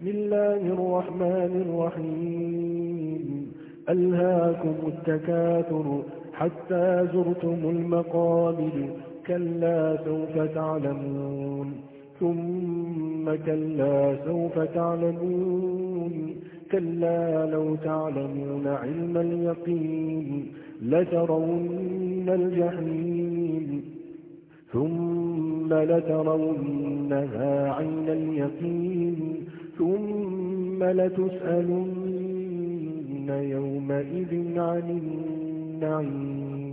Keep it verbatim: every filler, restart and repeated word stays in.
بسم الله الرحمن الرحيم ألهاكم التكاثر حتى زرتم المقابر كلا سوف تعلمون ثم كلا سوف تعلمون كلا لو تعلمون علم اليقين لترون الجحيم ثم لترونها عين اليقين ثم لتسألن يومئذ عن النعيم